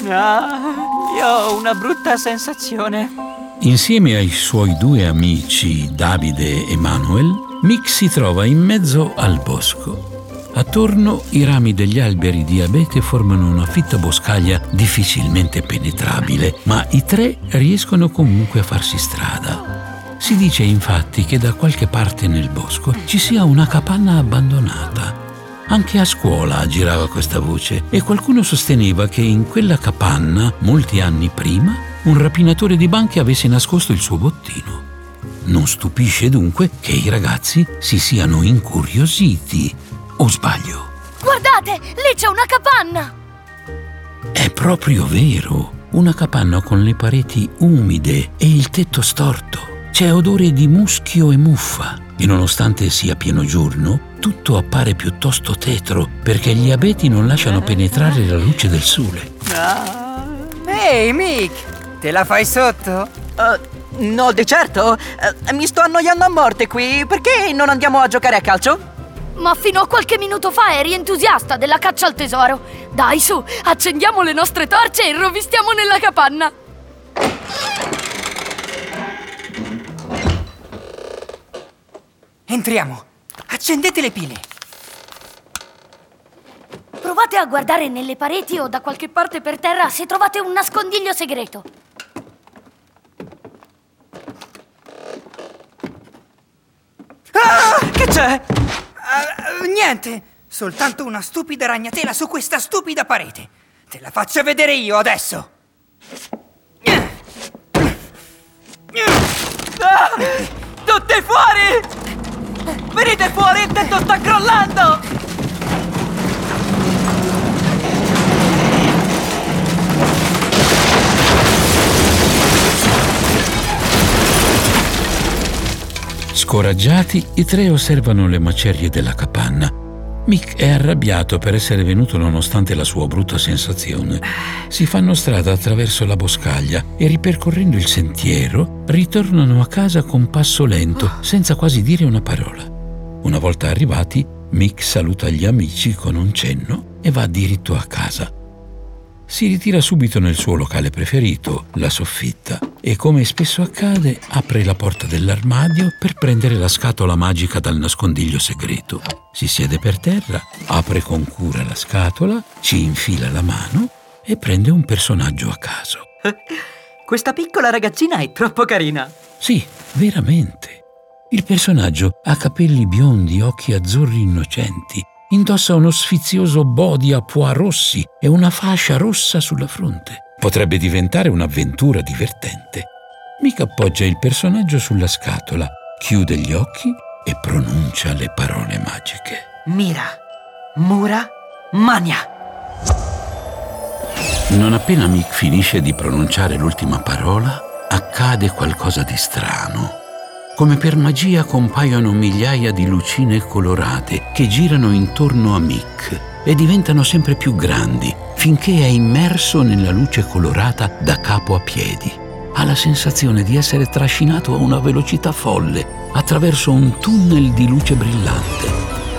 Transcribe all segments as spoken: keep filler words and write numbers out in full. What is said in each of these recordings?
Ah, io ho una brutta sensazione. Insieme ai suoi due amici, Davide e Manuel, Mick si trova in mezzo al bosco. Attorno i rami degli alberi di abete formano una fitta boscaglia difficilmente penetrabile, ma i tre riescono comunque a farsi strada. Si dice infatti che da qualche parte nel bosco ci sia una capanna abbandonata. Anche a scuola girava questa voce e qualcuno sosteneva che in quella capanna, molti anni prima, un rapinatore di banche avesse nascosto il suo bottino. Non stupisce dunque che i ragazzi si siano incuriositi. O sbaglio? Guardate, lì c'è una capanna! È proprio vero, una capanna con le pareti umide e il tetto storto. C'è odore di muschio e muffa e nonostante sia pieno giorno, tutto appare piuttosto tetro perché gli abeti non lasciano penetrare la luce del sole. Ah. Ehi, Mick, te la fai sotto? Uh, no, di certo. Uh, mi sto annoiando a morte qui. Perché non andiamo a giocare a calcio? Ma fino a qualche minuto fa eri entusiasta della caccia al tesoro. Dai, su, accendiamo le nostre torce e rovestiamo nella capanna. Entriamo. Accendete le pile. Provate a guardare nelle pareti o da qualche parte per terra se trovate un nascondiglio segreto. Ah, che c'è? Uh, niente, soltanto una stupida ragnatela su questa stupida parete. Te la faccio vedere io adesso. Ah, tutti fuori! Venite fuori, il tetto sta crollando! Scoraggiati, i tre osservano le macerie della capanna. Mick è arrabbiato per essere venuto nonostante la sua brutta sensazione. Si fanno strada attraverso la boscaglia e ripercorrendo il sentiero ritornano a casa con passo lento, senza quasi dire una parola. Una volta arrivati, Mick saluta gli amici con un cenno e va diritto a casa. Si ritira subito nel suo locale preferito, la soffitta, e come spesso accade, apre la porta dell'armadio per prendere la scatola magica dal nascondiglio segreto. Si siede per terra, apre con cura la scatola, ci infila la mano e prende un personaggio a caso. Questa piccola ragazzina è troppo carina. Sì, veramente. Il personaggio ha capelli biondi, occhi azzurri innocenti, indossa uno sfizioso body a pois rossi e una fascia rossa sulla fronte. Potrebbe diventare un'avventura divertente. Mick appoggia il personaggio sulla scatola, chiude gli occhi e pronuncia le parole magiche. Mira, Mura, Mania. Non appena Mick finisce di pronunciare l'ultima parola, accade qualcosa di strano. Come per magia compaiono migliaia di lucine colorate che girano intorno a Mick e diventano sempre più grandi finché è immerso nella luce colorata da capo a piedi. Ha la sensazione di essere trascinato a una velocità folle attraverso un tunnel di luce brillante.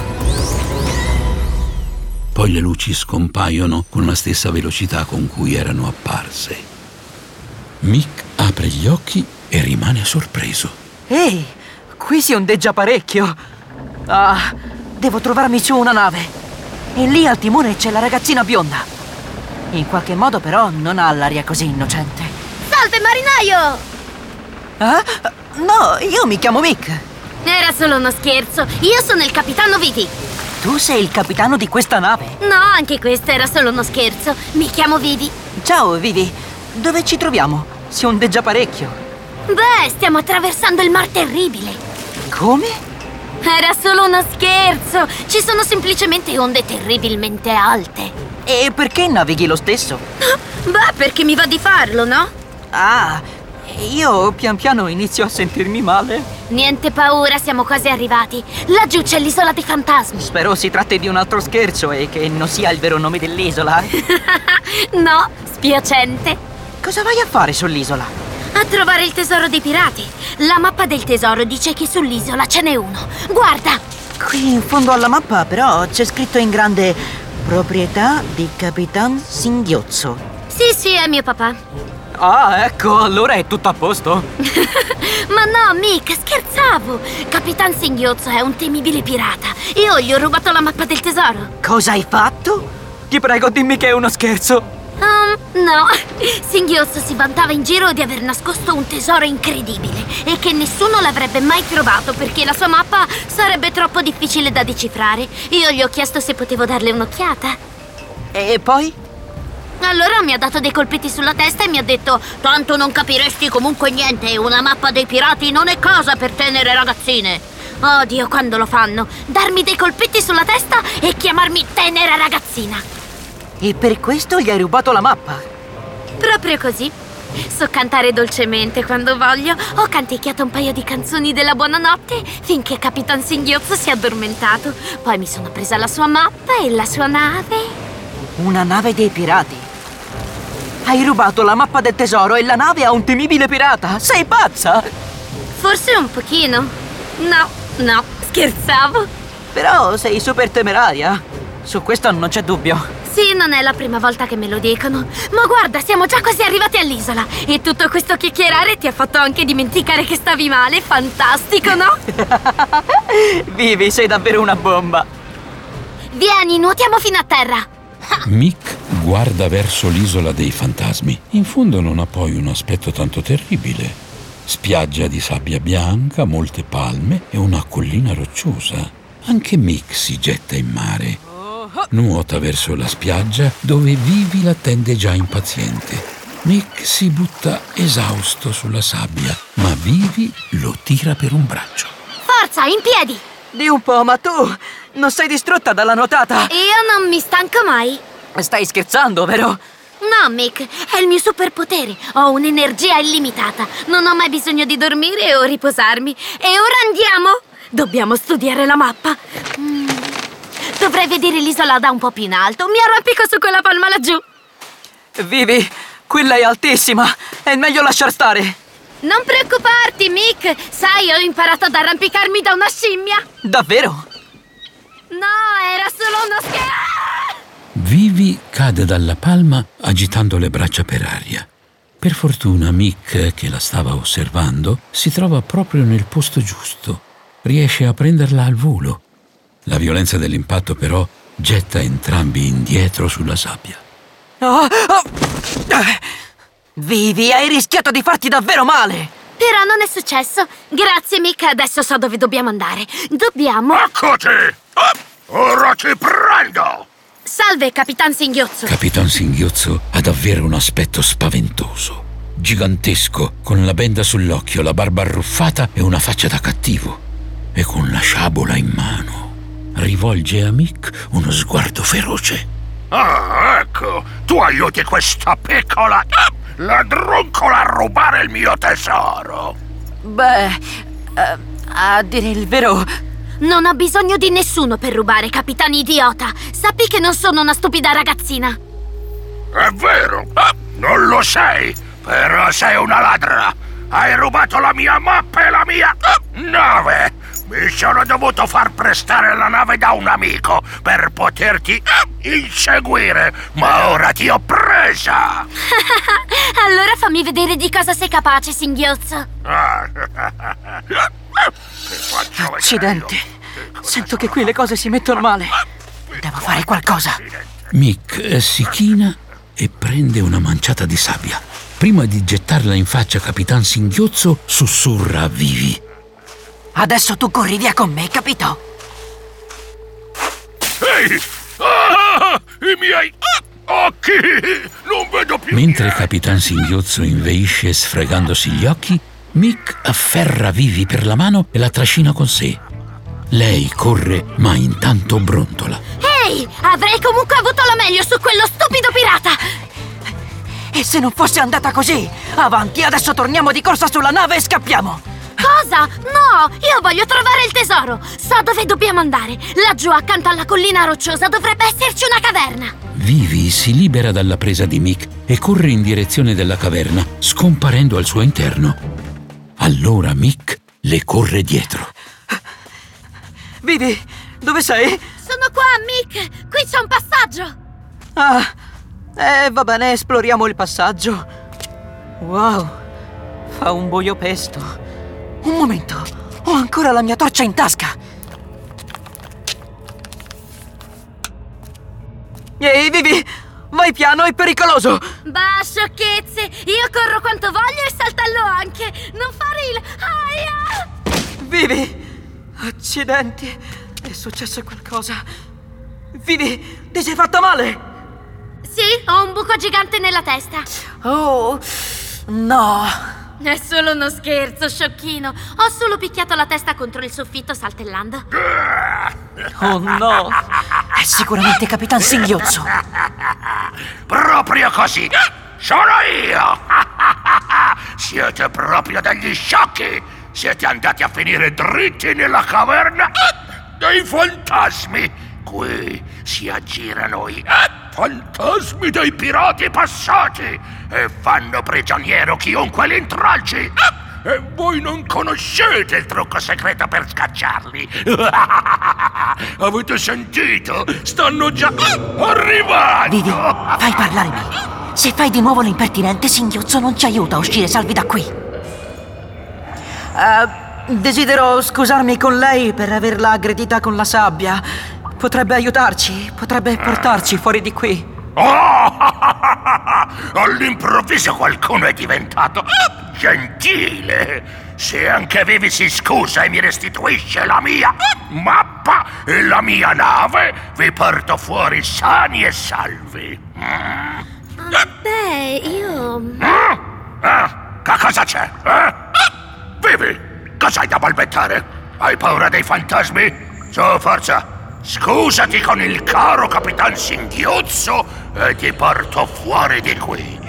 Poi le luci scompaiono con la stessa velocità con cui erano apparse. Mick apre gli occhi e rimane sorpreso. Ehi, qui si ondeggia parecchio. Ah, devo trovarmi su una nave. E lì al timone c'è la ragazzina bionda. In qualche modo però non ha l'aria così innocente. Salve, marinaio! Ah? No, io mi chiamo Mick. Era solo uno scherzo. Io sono il capitano Vivi. Tu sei il capitano di questa nave? No, anche questo era solo uno scherzo. Mi chiamo Vivi. Ciao, Vivi. Dove ci troviamo? Si ondeggia parecchio. Beh, stiamo attraversando il Mar Terribile. Come? Era solo uno scherzo. Ci sono semplicemente onde terribilmente alte. E perché navighi lo stesso? Beh, perché mi va di farlo, no? Ah, io pian piano inizio a sentirmi male. Niente paura, siamo quasi arrivati. Laggiù c'è l'isola dei fantasmi. Spero si tratti di un altro scherzo e che non sia il vero nome dell'isola. No, spiacente. Cosa vai a fare sull'isola? A trovare il tesoro dei pirati. La mappa del tesoro dice che sull'isola ce n'è uno. Guarda! Qui in fondo alla mappa però c'è scritto in grande: proprietà di Capitan Singhiozzo. Sì, sì, è mio papà. Ah, ecco, allora è tutto a posto. Ma no, Mick, scherzavo. Capitan Singhiozzo è un temibile pirata. Io gli ho rubato la mappa del tesoro. Cosa hai fatto? Ti prego, dimmi che è uno scherzo. Um, no. Singhiozzo si vantava in giro di aver nascosto un tesoro incredibile e che nessuno l'avrebbe mai trovato perché la sua mappa sarebbe troppo difficile da decifrare. Io gli ho chiesto se potevo darle un'occhiata. E poi? Allora mi ha dato dei colpetti sulla testa e mi ha detto: tanto non capiresti comunque niente, una mappa dei pirati non è cosa per tenere ragazzine. Oh Dio, quando lo fanno? Darmi dei colpetti sulla testa e chiamarmi tenera ragazzina. E per questo gli hai rubato la mappa? Proprio così. So cantare dolcemente quando voglio. Ho canticchiato un paio di canzoni della buonanotte finché Capitan Singhiozzo si è addormentato. Poi mi sono presa la sua mappa e la sua nave. Una nave dei pirati? Hai rubato la mappa del tesoro e la nave a un temibile pirata? Sei pazza? Forse un pochino. No, no, scherzavo. Però sei super temeraria. Su questo non c'è dubbio. Sì, non è la prima volta che me lo dicono. Ma guarda, siamo già quasi arrivati all'isola. E tutto questo chiacchierare ti ha fatto anche dimenticare che stavi male. Fantastico, no? Vivi, sei davvero una bomba. Vieni, nuotiamo fino a terra. Mick guarda verso l'isola dei fantasmi. In fondo non ha poi un aspetto tanto terribile. Spiaggia di sabbia bianca, molte palme e una collina rocciosa. Anche Mick si getta in mare. Nuota verso la spiaggia dove Vivi l'attende già impaziente. Mick si butta esausto sulla sabbia, ma Vivi lo tira per un braccio. Forza, in piedi! Di un po', ma tu non sei distrutta dalla nuotata? Io non mi stanco mai. Stai scherzando, vero? No, Mick, è il mio superpotere. Ho un'energia illimitata. Non ho mai bisogno di dormire o riposarmi. E ora andiamo! Dobbiamo studiare la mappa. Mm. Dovrei vedere l'isola da un po' più in alto. Mi arrampico su quella palma laggiù. Vivi, quella è altissima. È meglio lasciar stare. Non preoccuparti, Mick. Sai, ho imparato ad arrampicarmi da una scimmia. Davvero? No, era solo uno scherzo. Vivi cade dalla palma agitando le braccia per aria. Per fortuna Mick, che la stava osservando, si trova proprio nel posto giusto. Riesce a prenderla al volo. La violenza dell'impatto però getta entrambi indietro sulla sabbia. Oh, oh. Vivi, hai rischiato di farti davvero male! Però non è successo. Grazie, Mick, adesso so dove dobbiamo andare. Dobbiamo... Eccoti! Ora ti prendo! Salve, Capitan Singhiozzo. Capitan Singhiozzo ha davvero un aspetto spaventoso. Gigantesco, con la benda sull'occhio, la barba arruffata e una faccia da cattivo. E con la sciabola in mano rivolge a Mick uno sguardo feroce. Ah, ecco! Tu aiuti questa piccola ladruncola a rubare il mio tesoro! Beh, uh, a dire il vero... Non ho bisogno di nessuno per rubare, capitano idiota. Sappi che non sono una stupida ragazzina. È vero, eh, non lo sei, però sei una ladra. Hai rubato la mia mappa e la mia eh, nave. Mi sono dovuto far prestare la nave da un amico per poterti eh, inseguire, ma ora ti ho presa. Allora fammi vedere di cosa sei capace, Singhiozzo. Accidenti. Sento che qui le cose si mettono male. Devo fare qualcosa. Mick si china e prende una manciata di sabbia. Prima di gettarla in faccia a Capitan Singhiozzo, sussurra a Vivi. Adesso tu corri via con me, capito? Ehi! Ah, i miei ah, occhi! Non vedo più Mentre niente. Capitan Singhiozzo inveisce sfregandosi gli occhi, Mick afferra Vivi per la mano e la trascina con sé. Lei corre, ma intanto brontola. Ehi, avrei comunque avuto la meglio su quello stupido pirata. E se non fosse andata così? Avanti, adesso torniamo di corsa sulla nave e scappiamo. Cosa? No, io voglio trovare il tesoro. So dove dobbiamo andare. Laggiù, accanto alla collina rocciosa, dovrebbe esserci una caverna. Vivi si libera dalla presa di Mick e corre in direzione della caverna, scomparendo al suo interno. Allora Mick le corre dietro. Vivi, dove sei? Sono qua, Mick. Qui c'è un passaggio. Ah, Eh, va bene, esploriamo il passaggio. Wow, fa un buio pesto. Un momento, ho ancora la mia torcia in tasca. Ehi, Vivi, vai piano, è pericoloso. Bah, sciocchezze! Io corro quanto voglio e saltello anche! Non fare il... Aia! Vivi, accidenti, è successo qualcosa. Vivi, ti sei fatta male? Sì, ho un buco gigante nella testa. Oh, no. È solo uno scherzo, sciocchino. Ho solo picchiato la testa contro il soffitto saltellando. Oh no, è sicuramente Capitan Singhiozzo. Proprio così! Sono io! Siete proprio degli sciocchi! Siete andati a finire dritti nella caverna dei fantasmi! Qui si aggirano i fantasmi dei pirati passati e fanno prigioniero chiunque li intralci! E voi non conoscete il trucco segreto per scacciarli! Avete sentito? Stanno già arrivando! Vivi, fai parlare me. Se fai di nuovo l'impertinente, Singhiozzo non ci aiuta a uscire salvi da qui. Uh, desidero scusarmi con lei per averla aggredita con la sabbia. Potrebbe aiutarci, potrebbe portarci fuori di qui. Oh! All'improvviso qualcuno è diventato gentile! Se anche Vivi si scusa e mi restituisce la mia mappa e la mia nave, vi porto fuori sani e salvi. Mm. Beh, io... Mm? Eh? Che cosa c'è? Eh? Vivi, cos'hai da balbettare? Hai paura dei fantasmi? Su, forza! Scusati con il caro Capitan Singhiozzo e ti porto fuori di qui.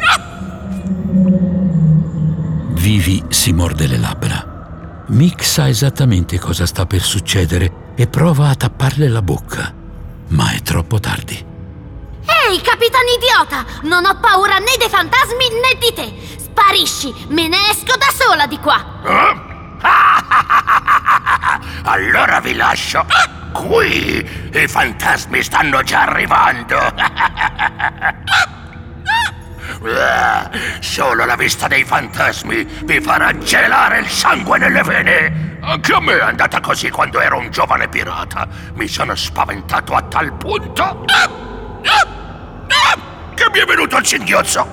Vivi si morde le labbra. Mick sa esattamente cosa sta per succedere e prova a tapparle la bocca, ma è troppo tardi. Ehi, Capitan Idiota! Non ho paura né dei fantasmi né di te! Sparisci! Me ne esco da sola di qua! Eh? Allora vi lascio. Qui i fantasmi stanno già arrivando. Solo la vista dei fantasmi vi farà gelare il sangue nelle vene. Anche a me è andata così quando ero un giovane pirata. Mi sono spaventato a tal punto che mi è venuto il singhiozzo.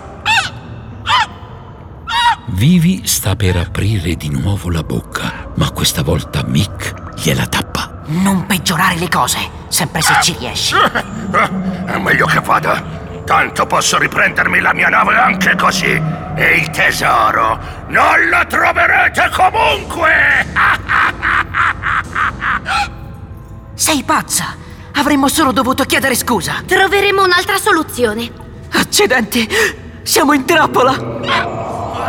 Vivi sta per aprire di nuovo la bocca, ma questa volta Mick gliela tappa. Non peggiorare le cose, sempre se ci riesci. È meglio che vada. Tanto posso riprendermi la mia nave anche così. E il tesoro non lo troverete comunque. Sei pazza! Avremmo solo dovuto chiedere scusa. Troveremo un'altra soluzione. Accidenti! Siamo in trappola!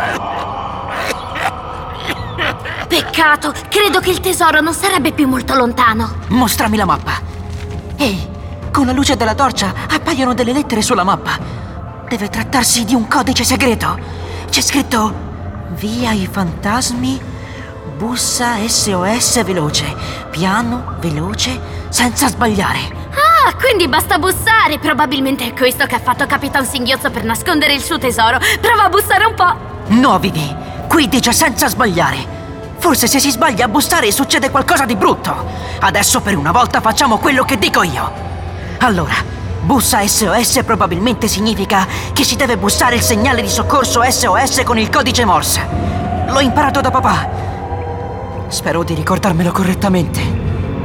Peccato, credo che il tesoro non sarebbe più molto lontano. Mostrami la mappa. Ehi, con la luce della torcia appaiono delle lettere sulla mappa. Deve trattarsi di un codice segreto. C'è scritto: via i fantasmi, bussa S O S veloce, piano, veloce, senza sbagliare. Ah, quindi basta bussare. Probabilmente è questo che ha fatto Capitan Singhiozzo per nascondere il suo tesoro. Prova a bussare un po'. No, Vivi, qui dice senza sbagliare. Forse se si sbaglia a bussare succede qualcosa di brutto. Adesso per una volta facciamo quello che dico io. Allora, bussa S O S probabilmente significa che si deve bussare il segnale di soccorso S O S con il codice Morse. L'ho imparato da papà. Spero di ricordarmelo correttamente.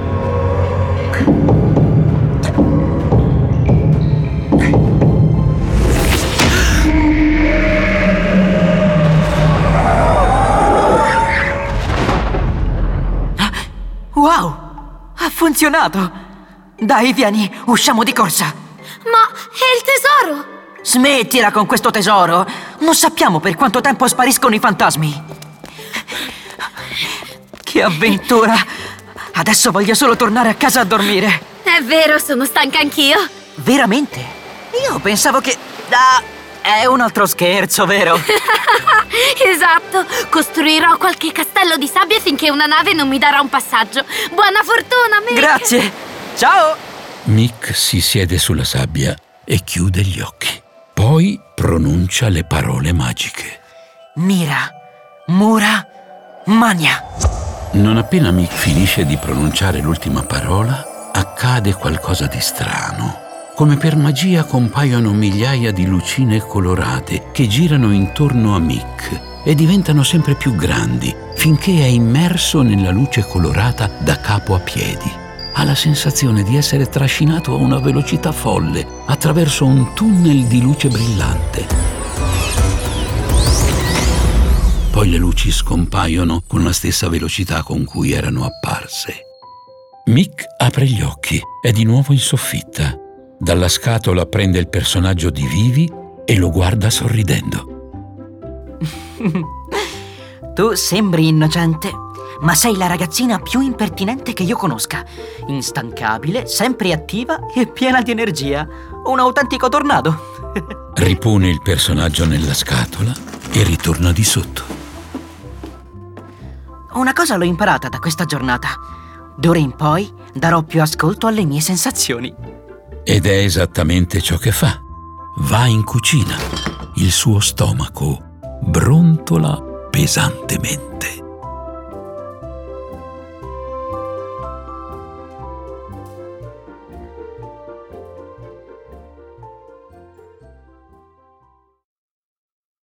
Wow! Ha funzionato! Dai, vieni, usciamo di corsa! Ma è il tesoro! Smettila con questo tesoro! Non sappiamo per quanto tempo spariscono i fantasmi! Che avventura! Adesso voglio solo tornare a casa a dormire! È vero, sono stanca anch'io! Veramente? Io pensavo che... Ah, è un altro scherzo, vero? Esatto! Costruirò qualche castello di sabbia finché una nave non mi darà un passaggio. Buona fortuna, Mick! Grazie! Ciao! Mick si siede sulla sabbia e chiude gli occhi. Poi pronuncia le parole magiche. Mira, Mura, Mania. Non appena Mick finisce di pronunciare l'ultima parola, accade qualcosa di strano. Come per magia compaiono migliaia di lucine colorate che girano intorno a Mick e diventano sempre più grandi, finché è immerso nella luce colorata da capo a piedi. Ha la sensazione di essere trascinato a una velocità folle attraverso un tunnel di luce brillante. Poi le luci scompaiono con la stessa velocità con cui erano apparse. Mick apre gli occhi, è di nuovo in soffitta. Dalla scatola prende il personaggio di Vivi e lo guarda sorridendo. Tu sembri innocente, ma sei la ragazzina più impertinente che io conosca. Instancabile, sempre attiva e piena di energia. Un autentico tornado. Ripone il personaggio nella scatola e ritorna di sotto. Una cosa l'ho imparata da questa giornata. D'ora in poi darò più ascolto alle mie sensazioni. Ed è esattamente ciò che fa. Va in cucina. Il suo stomaco brontola pesantemente.